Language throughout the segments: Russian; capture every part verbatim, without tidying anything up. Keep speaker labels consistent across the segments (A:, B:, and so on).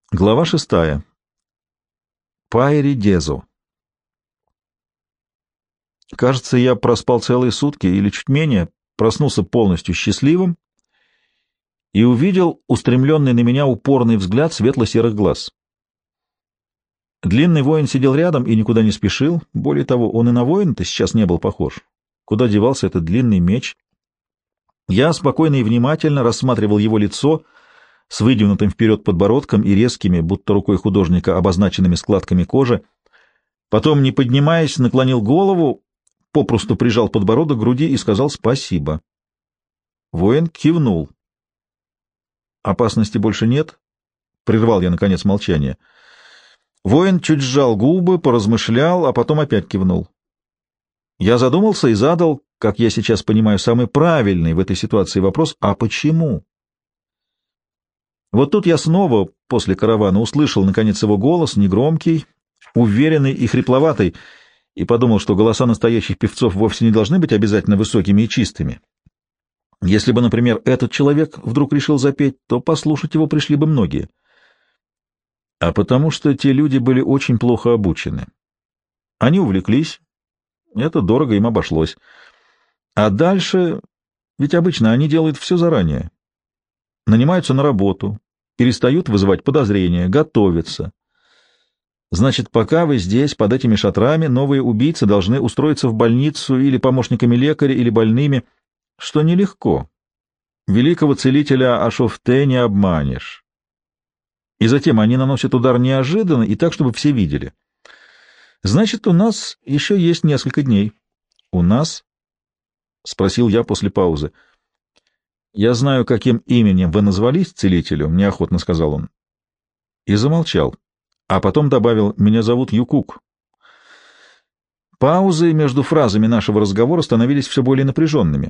A: Глава шестая. Пайри Дезо. Кажется, я проспал целые сутки или чуть менее, проснулся полностью счастливым и увидел устремленный на меня упорный взгляд светло-серых глаз. Длинный воин сидел рядом и никуда не спешил. Более того, он и на воина-то сейчас не был похож. Куда девался этот длинный меч? Я спокойно и внимательно рассматривал его лицо с выдвинутым вперед подбородком и резкими, будто рукой художника, обозначенными складками кожи. Потом, не поднимаясь, наклонил голову, попросту прижал подбородок к груди и сказал «спасибо». Воин кивнул. «Опасности больше нет?» — прервал я, наконец, молчание. Воин чуть сжал губы, поразмышлял, а потом опять кивнул. Я задумался и задал, как я сейчас понимаю, самый правильный в этой ситуации вопрос «а почему?». Вот тут я снова, после каравана, услышал, наконец, его голос, негромкий, уверенный и хрипловатый, и подумал, что голоса настоящих певцов вовсе не должны быть обязательно высокими и чистыми. Если бы, например, этот человек вдруг решил запеть, то послушать его пришли бы многие. А потому что те люди были очень плохо обучены. Они увлеклись, это дорого им обошлось. А дальше, ведь обычно они делают все заранее. Нанимаются на работу, перестают вызывать подозрения, готовятся. Значит, пока вы здесь, под этими шатрами, новые убийцы должны устроиться в больницу или помощниками лекаря, или больными, что нелегко. Великого целителя Ашофте не обманешь. И затем они наносят удар неожиданно и так, чтобы все видели. Значит, у нас еще есть несколько дней. — У нас? — спросил я после паузы. «Я знаю, каким именем вы назвались целителю», — неохотно сказал он. И замолчал, а потом добавил: «Меня зовут Юкук». Паузы между фразами нашего разговора становились все более напряженными.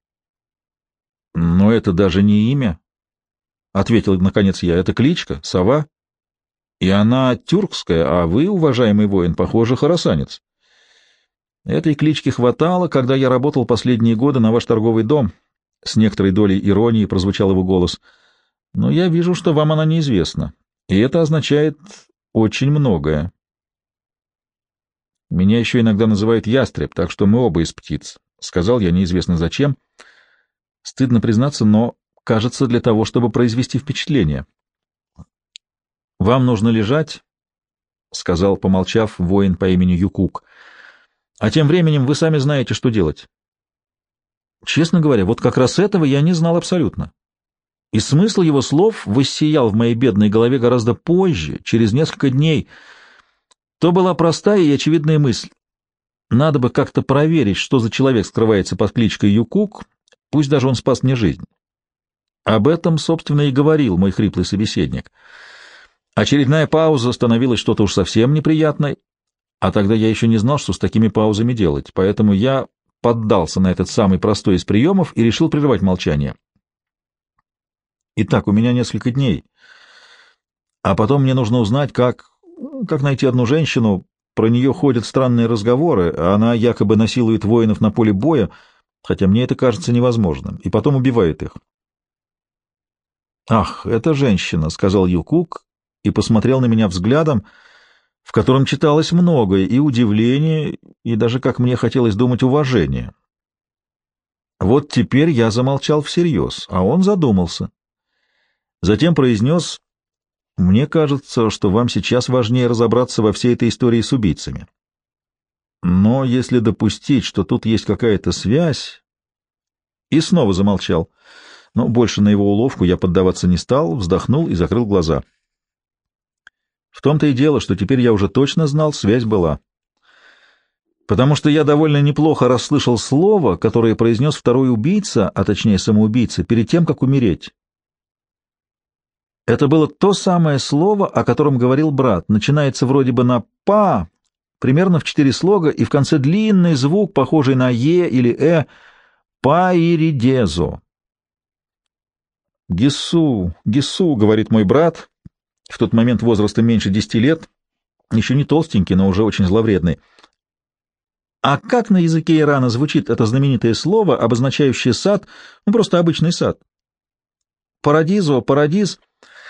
A: «Но это даже не имя», — ответил наконец я. «Это кличка, сова. И она тюркская, а вы, уважаемый воин, похоже, хорасанец. Этой клички хватало, когда я работал последние годы на ваш торговый дом». С некоторой долей иронии прозвучал его голос. «Но я вижу, что вам она неизвестна, и это означает очень многое. Меня еще иногда называют ястреб, так что мы оба из птиц», — сказал я неизвестно зачем. Стыдно признаться, но, кажется, для того, чтобы произвести впечатление. «Вам нужно лежать», — сказал, помолчав, воин по имени Юкук, — «а тем временем вы сами знаете, что делать». Честно говоря, вот как раз этого я не знал абсолютно. И смысл его слов воссиял в моей бедной голове гораздо позже, через несколько дней. То была простая и очевидная мысль. Надо бы как-то проверить, что за человек скрывается под кличкой Юкук, пусть даже он спас мне жизнь. Об этом, собственно, и говорил мой хриплый собеседник. Очередная пауза становилась что-то уж совсем неприятной, а тогда я еще не знал, что с такими паузами делать, поэтому я поддался на этот самый простой из приемов и решил прервать молчание. Итак, у меня несколько дней, а потом мне нужно узнать, как, как найти одну женщину. Про нее ходят странные разговоры, а она якобы насилует воинов на поле боя, хотя мне это кажется невозможным, и потом убивает их. «Ах, это женщина», — сказал Юкук и посмотрел на меня взглядом, в котором читалось многое, и удивление, и даже, как мне хотелось думать, уважение. Вот теперь я замолчал всерьез, а он задумался. Затем произнес: «Мне кажется, что вам сейчас важнее разобраться во всей этой истории с убийцами. Но если допустить, что тут есть какая-то связь...» И снова замолчал, но больше на его уловку я поддаваться не стал, вздохнул и закрыл глаза. В том-то и дело, что теперь я уже точно знал, связь была. Потому что я довольно неплохо расслышал слово, которое произнес второй убийца, а точнее самоубийца, перед тем, как умереть. Это было то самое слово, о котором говорил брат. Начинается вроде бы на «па», примерно в четыре слога, и в конце длинный звук, похожий на «е» или «э», «па-ири-дезо». «Гису, Гису», — говорит мой брат, в тот момент возраста меньше десяти лет, еще не толстенький, но уже очень зловредный. А как на языке Ирана звучит это знаменитое слово, обозначающее сад, ну просто обычный сад? Парадизо, парадиз.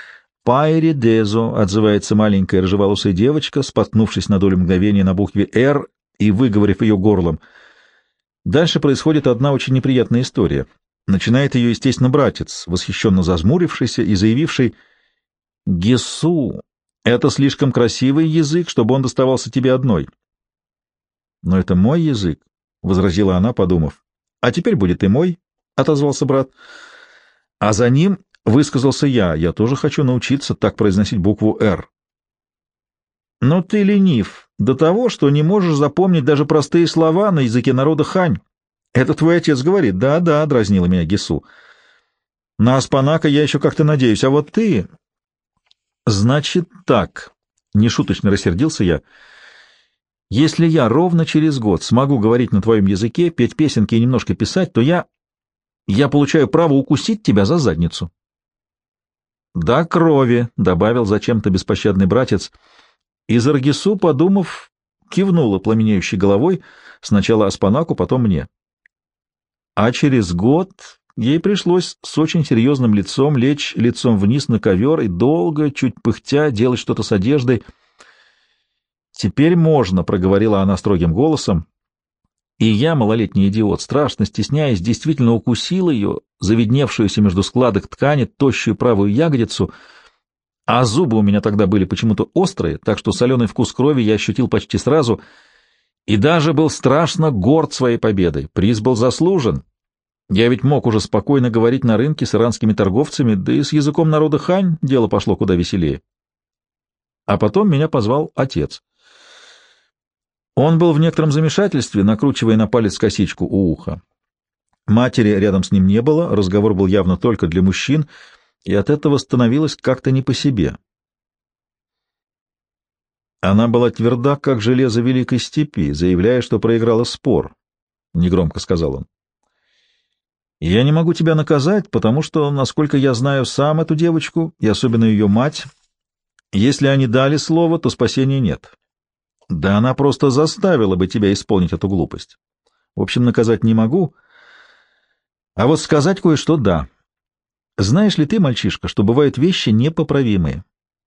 A: «Пайри Дезо», — отзывается маленькая рыжеволосая девочка, споткнувшись на долю мгновения на букве «Р» и выговорив ее горлом. Дальше происходит одна очень неприятная история. Начинает ее, естественно, братец, восхищенно зажмурившийся и заявивший: «Гесу, это слишком красивый язык, чтобы он доставался тебе одной». «Но это мой язык», — возразила она, подумав. «А теперь будет и мой», — отозвался брат. А за ним высказался я. Я тоже хочу научиться так произносить букву «Р». «Но ты ленив до того, что не можешь запомнить даже простые слова на языке народа хань. Это твой отец говорит». «Да-да», — дразнила меня Гесу. «На Аспанака я еще как-то надеюсь, а вот ты...» «Значит так», — нешуточно рассердился я, — «если я ровно через год смогу говорить на твоем языке, петь песенки и немножко писать, то я... я получаю право укусить тебя за задницу». «Да крови», — добавил зачем-то беспощадный братец, и Заргису, подумав, кивнула пламенеющей головой сначала Аспанаку, потом мне. А через год ей пришлось с очень серьезным лицом лечь лицом вниз на ковер и долго, чуть пыхтя, делать что-то с одеждой. «Теперь можно», — проговорила она строгим голосом, и я, малолетний идиот, страшно стесняясь, действительно укусил ее, завидневшуюся между складок ткани, тощую правую ягодицу, а зубы у меня тогда были почему-то острые, так что соленый вкус крови я ощутил почти сразу и даже был страшно горд своей победой. Приз был заслужен. Я ведь мог уже спокойно говорить на рынке с иранскими торговцами, да и с языком народа хань дело пошло куда веселее. А потом меня позвал отец. Он был в некотором замешательстве, накручивая на палец косичку у уха. Матери рядом с ним не было, разговор был явно только для мужчин, и от этого становилось как-то не по себе. Она была тверда, как железо великой степи, заявляя, что проиграла спор, — негромко сказал он. «Я не могу тебя наказать, потому что, насколько я знаю сам эту девочку, и особенно ее мать, если они дали слово, то спасения нет. Да она просто заставила бы тебя исполнить эту глупость. В общем, наказать не могу, а вот сказать кое-что — да. Знаешь ли ты, мальчишка, что бывают вещи непоправимые?»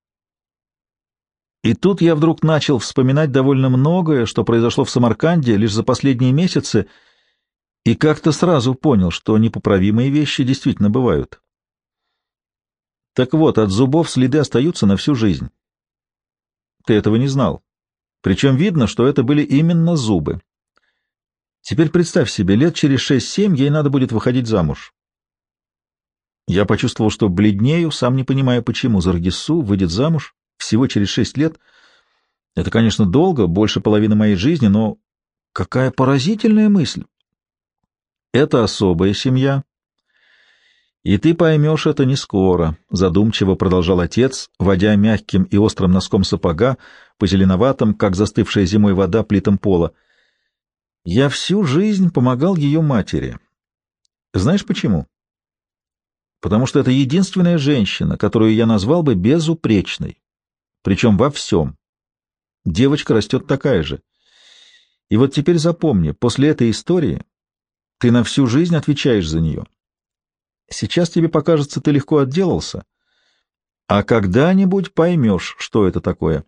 A: И тут я вдруг начал вспоминать довольно многое, что произошло в Самарканде лишь за последние месяцы, и как-то сразу понял, что непоправимые вещи действительно бывают. Так вот, от зубов следы остаются на всю жизнь. Ты этого не знал. Причем видно, что это были именно зубы. Теперь представь себе, лет через шесть-семь ей надо будет выходить замуж. Я почувствовал, что бледнею, сам не понимая, почему Заргису выйдет замуж всего через шесть лет. Это, конечно, долго, больше половины моей жизни, но какая поразительная мысль! Это особая семья, и ты поймешь это не скоро, — задумчиво продолжал отец, водя мягким и острым носком сапога по зеленоватым, как застывшая зимой вода, плитам пола. Я всю жизнь помогал ее матери. Знаешь почему? Потому что это единственная женщина, которую я назвал бы безупречной, причем во всем. Девочка растет такая же. И вот теперь запомни, после этой истории ты на всю жизнь отвечаешь за нее. Сейчас тебе покажется, ты легко отделался, а когда-нибудь поймешь, что это такое.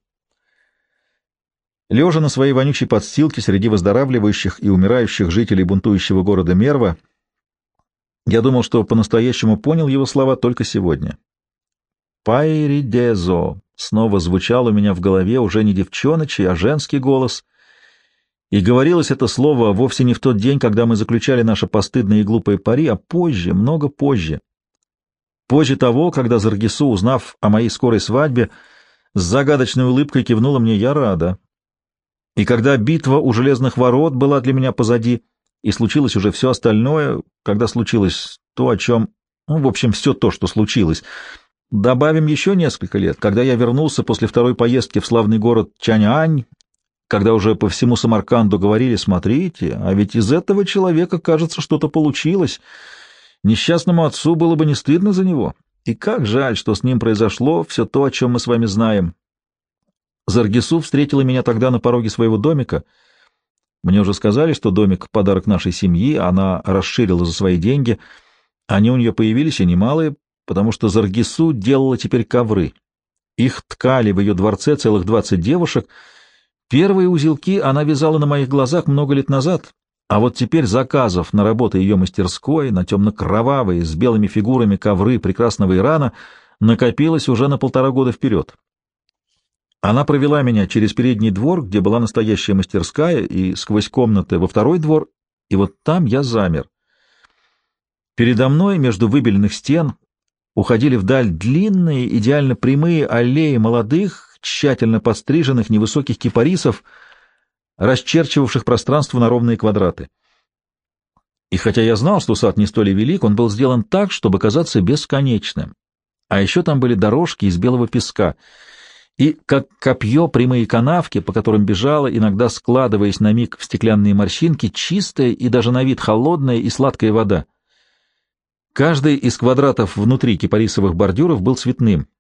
A: Лежа на своей вонючей подстилке среди выздоравливающих и умирающих жителей бунтующего города Мерва, я думал, что по-настоящему понял его слова только сегодня. «Пайридезо» снова звучал у меня в голове уже не девчоночий, а женский голос, и говорилось это слово вовсе не в тот день, когда мы заключали наше постыдное и глупое пари, а позже, много позже. Позже того, когда Заргису, узнав о моей скорой свадьбе, с загадочной улыбкой кивнула мне: «Я рада». И когда битва у железных ворот была для меня позади, и случилось уже все остальное, когда случилось то, о чем... Ну, в общем, все то, что случилось. Добавим еще несколько лет, когда я вернулся после второй поездки в славный город Чаньань, когда уже по всему Самарканду говорили: «Смотрите, а ведь из этого человека, кажется, что-то получилось. Несчастному отцу было бы не стыдно за него. И как жаль, что с ним произошло все то, о чем мы с вами знаем». Заргису встретила меня тогда на пороге своего домика. Мне уже сказали, что домик — подарок нашей семьи, она расширила за свои деньги. Они у нее появились, и немалые, потому что Заргису делала теперь ковры. Их ткали в ее дворце целых двадцать девушек. Первые узелки она вязала на моих глазах много лет назад, а вот теперь заказов на работы ее мастерской, на темно-кровавые, с белыми фигурами ковры прекрасного Ирана накопилось уже на полтора года вперед. Она провела меня через передний двор, где была настоящая мастерская, и сквозь комнаты во второй двор, и вот там я замер. Передо мной, между выбеленных стен, уходили вдаль длинные, идеально прямые аллеи молодых, тщательно подстриженных невысоких кипарисов, расчерчивавших пространство на ровные квадраты. И хотя я знал, что сад не столь велик, он был сделан так, чтобы казаться бесконечным. А еще там были дорожки из белого песка, и, как копье, прямые канавки, по которым бежала, иногда складываясь на миг в стеклянные морщинки, чистая и даже на вид холодная и сладкая вода. Каждый из квадратов внутри кипарисовых бордюров был цветным.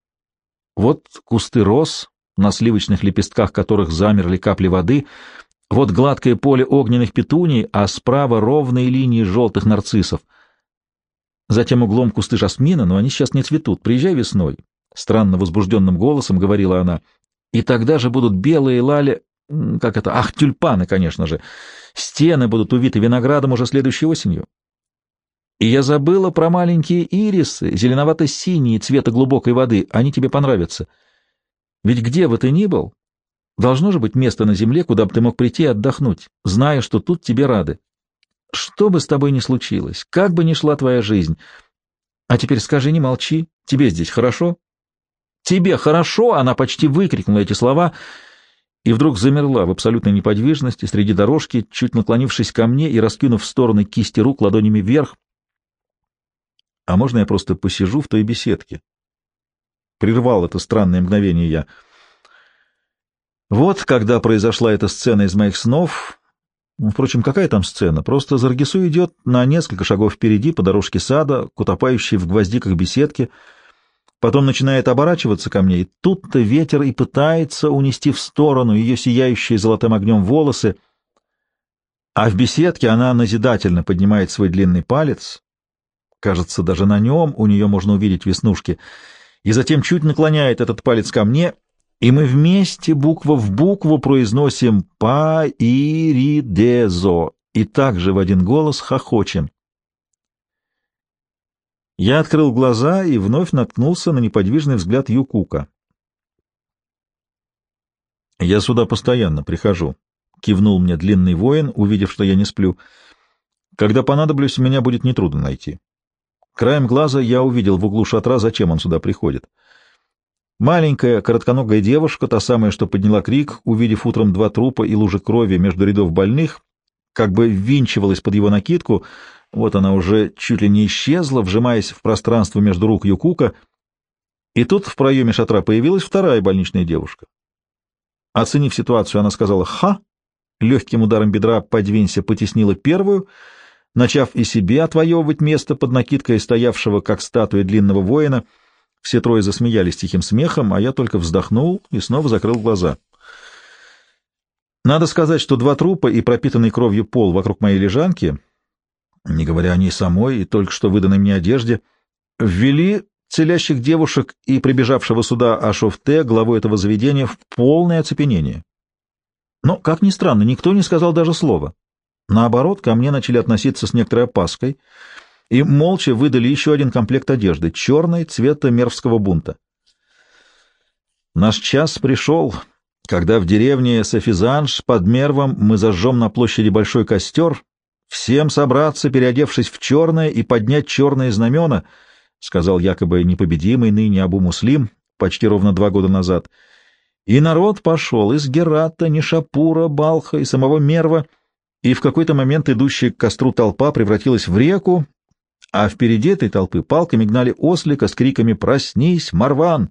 A: Вот кусты роз, на сливочных лепестках которых замерли капли воды, вот гладкое поле огненных петуний, а справа ровные линии желтых нарциссов. Затем углом кусты жасмина, но они сейчас не цветут. Приезжай весной, — странно возбужденным голосом говорила она, — и тогда же будут белые лали, как это, ах, тюльпаны, конечно же. Стены будут увиты виноградом уже следующей осенью. И я забыла про маленькие ирисы, зеленовато-синие, цвета глубокой воды. Они тебе понравятся. Ведь где бы ты ни был, должно же быть место на земле, куда бы ты мог прийти и отдохнуть, зная, что тут тебе рады. Что бы с тобой ни случилось, как бы ни шла твоя жизнь. А теперь скажи, не молчи, тебе здесь хорошо? Тебе хорошо? Она почти выкрикнула эти слова и вдруг замерла в абсолютной неподвижности среди дорожки, чуть наклонившись ко мне и раскинув в стороны кисти рук ладонями вверх. А можно я просто посижу в той беседке? Прервал это странное мгновение я. Вот когда произошла эта сцена из моих снов. Ну, впрочем, какая там сцена? Просто Заргису идет на несколько шагов впереди по дорожке сада, к утопающей в гвоздиках беседке, потом начинает оборачиваться ко мне, и тут-то ветер и пытается унести в сторону ее сияющие золотым огнем волосы, а в беседке она назидательно поднимает свой длинный палец, кажется, даже на нем у нее можно увидеть веснушки, и затем чуть наклоняет этот палец ко мне, и мы вместе буква в букву произносим «па-и-ри-де-зо» и также в один голос хохочем. Я открыл глаза и вновь наткнулся на неподвижный взгляд Юкука. «Я сюда постоянно прихожу», — кивнул мне длинный воин, увидев, что я не сплю. «Когда понадоблюсь, меня будет нетрудно найти». Краем глаза я увидел в углу шатра, зачем он сюда приходит. Маленькая, коротконогая девушка, та самая, что подняла крик, увидев утром два трупа и лужи крови между рядов больных, как бы ввинчивалась под его накидку. Вот она уже чуть ли не исчезла, вжимаясь в пространство между рук Юкука. И тут в проеме шатра появилась вторая больничная девушка. Оценив ситуацию, она сказала «Ха!», легким ударом бедра «Подвинься» потеснила первую, начав и себе отвоевывать место под накидкой стоявшего, как статуя длинного воина. Все трое засмеялись тихим смехом, а я только вздохнул и снова закрыл глаза. Надо сказать, что два трупа и пропитанный кровью пол вокруг моей лежанки, не говоря о ней самой и только что выданной мне одежде, ввели целящих девушек и прибежавшего сюда Ашофте, главу этого заведения, в полное оцепенение. Но, как ни странно, никто не сказал даже слова. Наоборот, ко мне начали относиться с некоторой опаской и молча выдали еще один комплект одежды, черный, цвета мервского бунта. Наш час пришел, когда в деревне Сафизанж под Мервом мы зажжем на площади большой костер, всем собраться, переодевшись в черное, и поднять черные знамена, — сказал якобы непобедимый ныне Абу-Муслим почти ровно два года назад. И народ пошел из Герата, Нишапура, Балха и самого Мерва, и в какой-то момент идущая к костру толпа превратилась в реку, а впереди этой толпы палками гнали ослика с криками «Проснись, Марван!».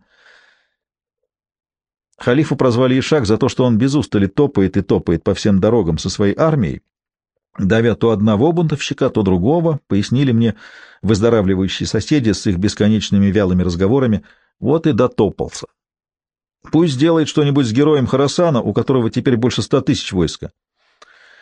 A: Халифу прозвали Ишак за то, что он без устали топает и топает по всем дорогам со своей армией, давя то одного бунтовщика, то другого, пояснили мне выздоравливающие соседи с их бесконечными вялыми разговорами. Вот и дотопался. Пусть делает что-нибудь с героем Хорасана, у которого теперь больше ста тысяч войска.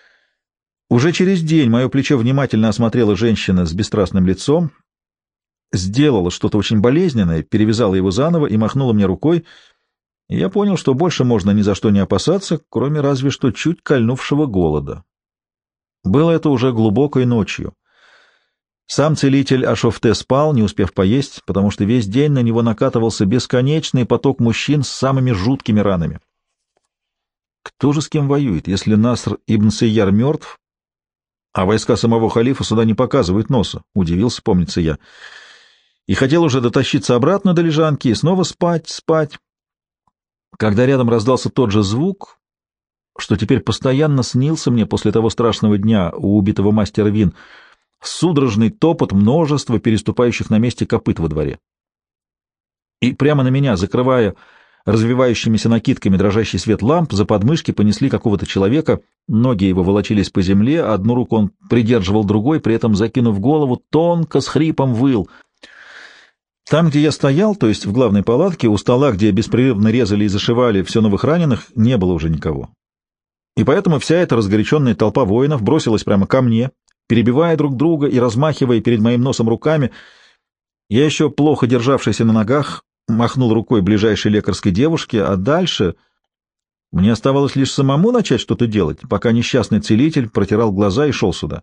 A: Уже через день мое плечо внимательно осмотрела женщина с бесстрастным лицом. сделала что-то очень болезненное, перевязала его заново и махнула мне рукой, и я понял, что больше можно ни за что не опасаться, кроме разве что чуть кольнувшего голода. Было это уже глубокой ночью. Сам целитель Ашофте спал, не успев поесть, потому что весь день на него накатывался бесконечный поток мужчин с самыми жуткими ранами. Кто же с кем воюет, если Наср ибн Сейяр мертв, а войска самого халифа сюда не показывают носа? Удивился, помнится я. И хотел уже дотащиться обратно до лежанки и снова спать, спать. Когда рядом раздался тот же звук, что теперь постоянно снился мне после того страшного дня у убитого мастера Вин, судорожный топот множества переступающих на месте копыт во дворе. И прямо на меня, закрывая развивающимися накидками дрожащий свет ламп, за подмышки понесли какого-то человека, ноги его волочились по земле, одну руку он придерживал другой, при этом, закинув голову, тонко с хрипом выл. Там, где я стоял, то есть в главной палатке, у стола, где беспрерывно резали и зашивали все новых раненых, не было уже никого. И поэтому вся эта разгоряченная толпа воинов бросилась прямо ко мне, перебивая друг друга и размахивая перед моим носом руками. Я еще плохо державшийся на ногах, махнул рукой ближайшей лекарской девушке, а дальше мне оставалось лишь самому начать что-то делать, пока несчастный целитель протирал глаза и шел сюда.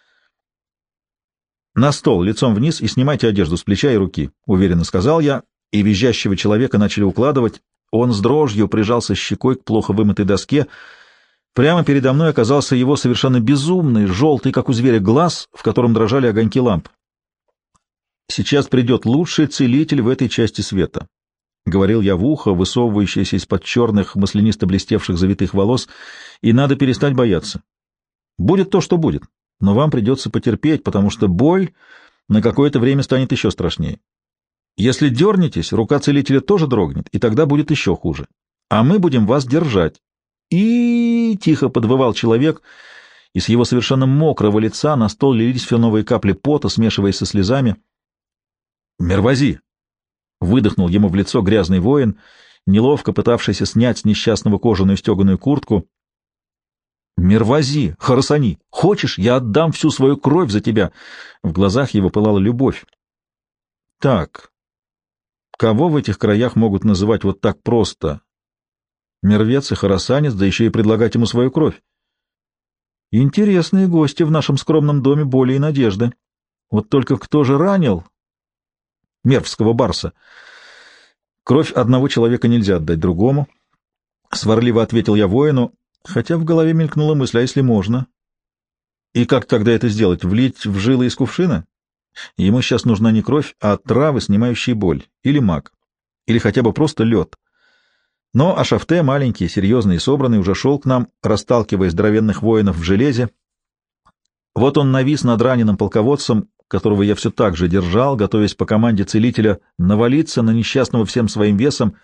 A: «На стол, лицом вниз, и снимайте одежду с плеча и руки», — уверенно сказал я, и визжащего человека начали укладывать. Он с дрожью прижался щекой к плохо вымытой доске. Прямо передо мной оказался его совершенно безумный, желтый, как у зверя, глаз, в котором дрожали огоньки ламп. «Сейчас придет лучший целитель в этой части света», — говорил я в ухо, высовывающееся из-под черных, маслянисто-блестевших завитых волос, — «и надо перестать бояться. Будет то, что будет, но вам придется потерпеть, потому что боль на какое-то время станет еще страшнее. Если дернетесь, рука целителя тоже дрогнет, и тогда будет еще хуже. А мы будем вас держать». И тихо подвывал человек, и с его совершенно мокрого лица на стол лились все новые капли пота, смешиваясь со слезами. «Мервази!» — выдохнул ему в лицо грязный воин, неловко пытавшийся снять с несчастного кожаную стеганую куртку. «Мервази! Харасани! Хочешь, я отдам всю свою кровь за тебя!» В глазах его пылала любовь. «Так, кого в этих краях могут называть вот так просто? Мервец и харасанец, да еще и предлагать ему свою кровь. Интересные гости в нашем скромном доме боли и надежды. Вот только кто же ранил мервского барса? Кровь одного человека нельзя отдать другому. Сварливо ответил я воину, хотя в голове мелькнула мысль, а если можно? И как тогда это сделать? Влить в жилы из кувшина? Ему сейчас нужна не кровь, а травы, снимающие боль, или маг, или хотя бы просто лед. Но Ашофте, маленький, серьезный и собранный, уже шел к нам, расталкивая здоровенных воинов в железе. Вот он навис над раненым полководцем, которого я все так же держал, готовясь по команде целителя навалиться на несчастного всем своим весом.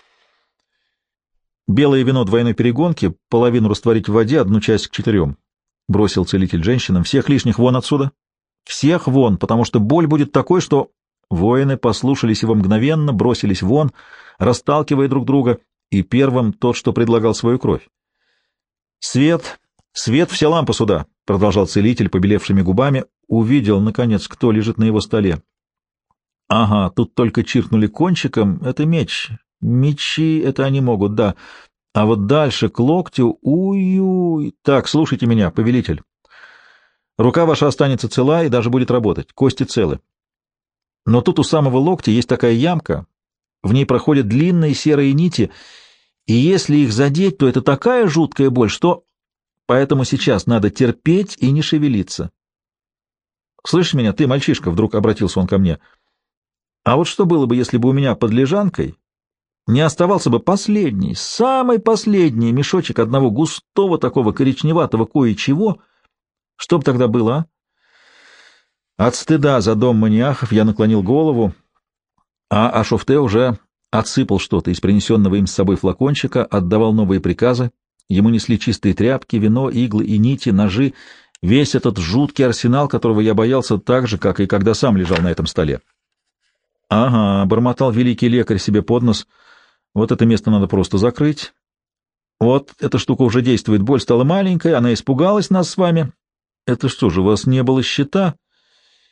A: «Белое вино двойной перегонки, половину растворить в воде, одну часть к четырем», — бросил целитель женщинам. «Всех лишних вон отсюда! Всех вон, потому что боль будет такой, что...» Воины послушались его мгновенно, бросились вон, расталкивая друг друга, и первым тот, что предлагал свою кровь. «Свет! Свет! Все лампы сюда!» — продолжал целитель побелевшими губами. Увидел, наконец, кто лежит на его столе. «Ага, тут только чиркнули кончиком. Это меч. Мечи это они могут, да. А вот дальше к локтю... Уй-уй! Так, слушайте меня, повелитель. Рука ваша останется цела и даже будет работать. Кости целы. Но тут у самого локтя есть такая ямка. В ней проходят длинные серые нити, и если их задеть, то это такая жуткая боль, что... Поэтому сейчас надо терпеть и не шевелиться. Слышишь меня, ты, мальчишка, — вдруг обратился он ко мне. А вот что было бы, если бы у меня под лежанкой не оставался бы последний, самый последний мешочек одного густого такого коричневатого кое-чего? Что бы тогда было, а? От стыда за дом маниахов я наклонил голову, а Ашофте уже отсыпал что-то из принесенного им с собой флакончика, отдавал новые приказы. Ему несли чистые тряпки, вино, иглы и нити, ножи, весь этот жуткий арсенал, которого я боялся так же, как и когда сам лежал на этом столе. — Ага, — бормотал великий лекарь себе под нос, — вот это место надо просто закрыть. Вот эта штука уже действует, боль стала маленькой, она испугалась нас с вами. Это что же, у вас не было щита?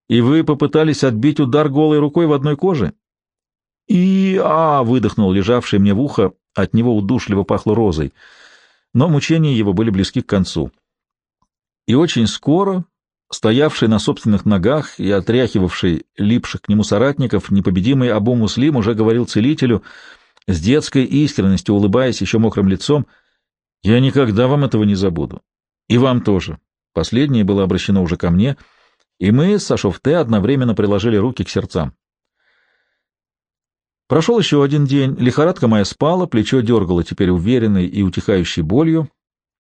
A: И вы попытались отбить удар голой рукой в одной коже? И а выдохнул лежавший мне в ухо, от него удушливо пахло розой. Но мучения его были близки к концу. И очень скоро, стоявший на собственных ногах и отряхивавший липших к нему соратников, непобедимый Абу Муслим уже говорил целителю, с детской искренностью улыбаясь еще мокрым лицом: «Я никогда вам этого не забуду. И вам тоже». Последнее было обращено уже ко мне, и мы с Ашофте одновременно приложили руки к сердцам. Прошел еще один день, лихорадка моя спала, плечо дергало теперь уверенной и утихающей болью.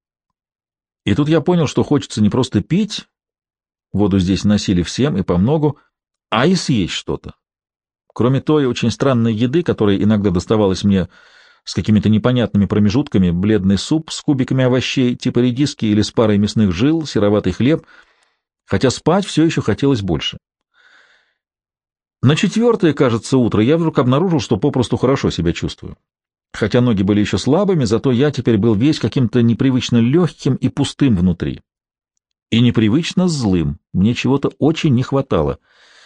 A: И тут я понял, что хочется не просто пить, воду здесь носили всем и помногу, а и съесть что-то. Кроме той очень странной еды, которая иногда доставалась мне с какими-то непонятными промежутками, бледный суп с кубиками овощей, типа редиски или с парой мясных жил, сероватый хлеб, хотя спать все еще хотелось больше. На четвертое, кажется, утро я вдруг обнаружил, что попросту хорошо себя чувствую. Хотя ноги были еще слабыми, зато я теперь был весь каким-то непривычно легким и пустым внутри. И непривычно злым. Мне чего-то очень не хватало.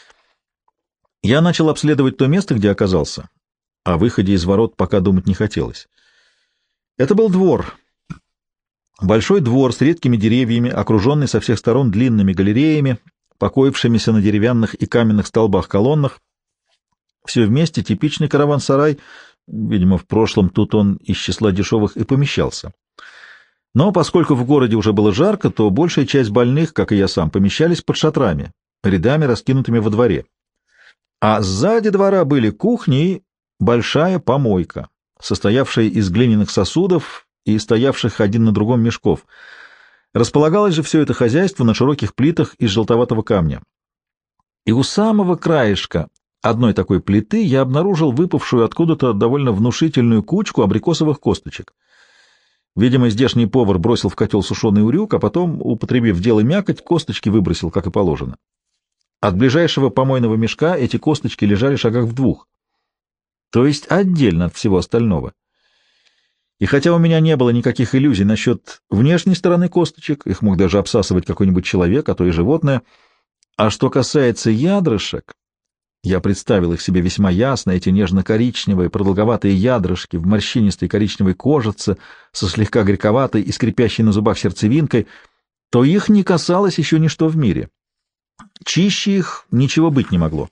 A: Я начал обследовать то место, где оказался. О выходе из ворот пока думать не хотелось. Это был двор. Большой двор с редкими деревьями, окруженный со всех сторон длинными галереями, покоившимися на деревянных и каменных столбах-колоннах. Все вместе типичный караван-сарай. Видимо, в прошлом тут он из числа дешевых и помещался. Но поскольку в городе уже было жарко, то большая часть больных, как и я сам, помещались под шатрами, рядами раскинутыми во дворе. А сзади двора были кухни и большая помойка, состоявшая из глиняных сосудов и стоявших один на другом мешков. Располагалось же все это хозяйство на широких плитах из желтоватого камня. И у самого краешка одной такой плиты я обнаружил выпавшую откуда-то довольно внушительную кучку абрикосовых косточек. Видимо, здешний повар бросил в котел сушеный урюк, а потом, употребив в дело мякоть, косточки выбросил, как и положено. От ближайшего помойного мешка эти косточки лежали шагах в двух, то есть отдельно от всего остального. И хотя у меня не было никаких иллюзий насчет внешней стороны косточек, их мог даже обсасывать какой-нибудь человек, а то и животное, а что касается ядрышек, я представил их себе весьма ясно, эти нежно-коричневые, продолговатые ядрышки в морщинистой коричневой кожице со слегка горьковатой и скрипящей на зубах сердцевинкой, то их не касалось еще ничто в мире. Чище их ничего быть не могло.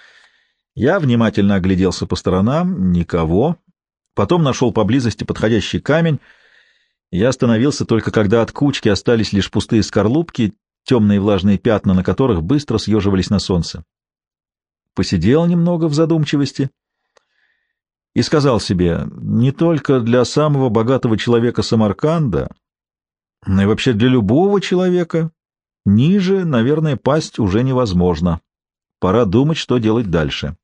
A: Я внимательно огляделся по сторонам, никого. Потом нашел поблизости подходящий камень. Я остановился только когда от кучки остались лишь пустые скорлупки, темные влажные пятна, на которых быстро съеживались на солнце. Посидел немного в задумчивости и сказал себе: не только для самого богатого человека Самарканда, но и вообще для любого человека ниже, наверное, пасть уже невозможно. Пора думать, что делать дальше.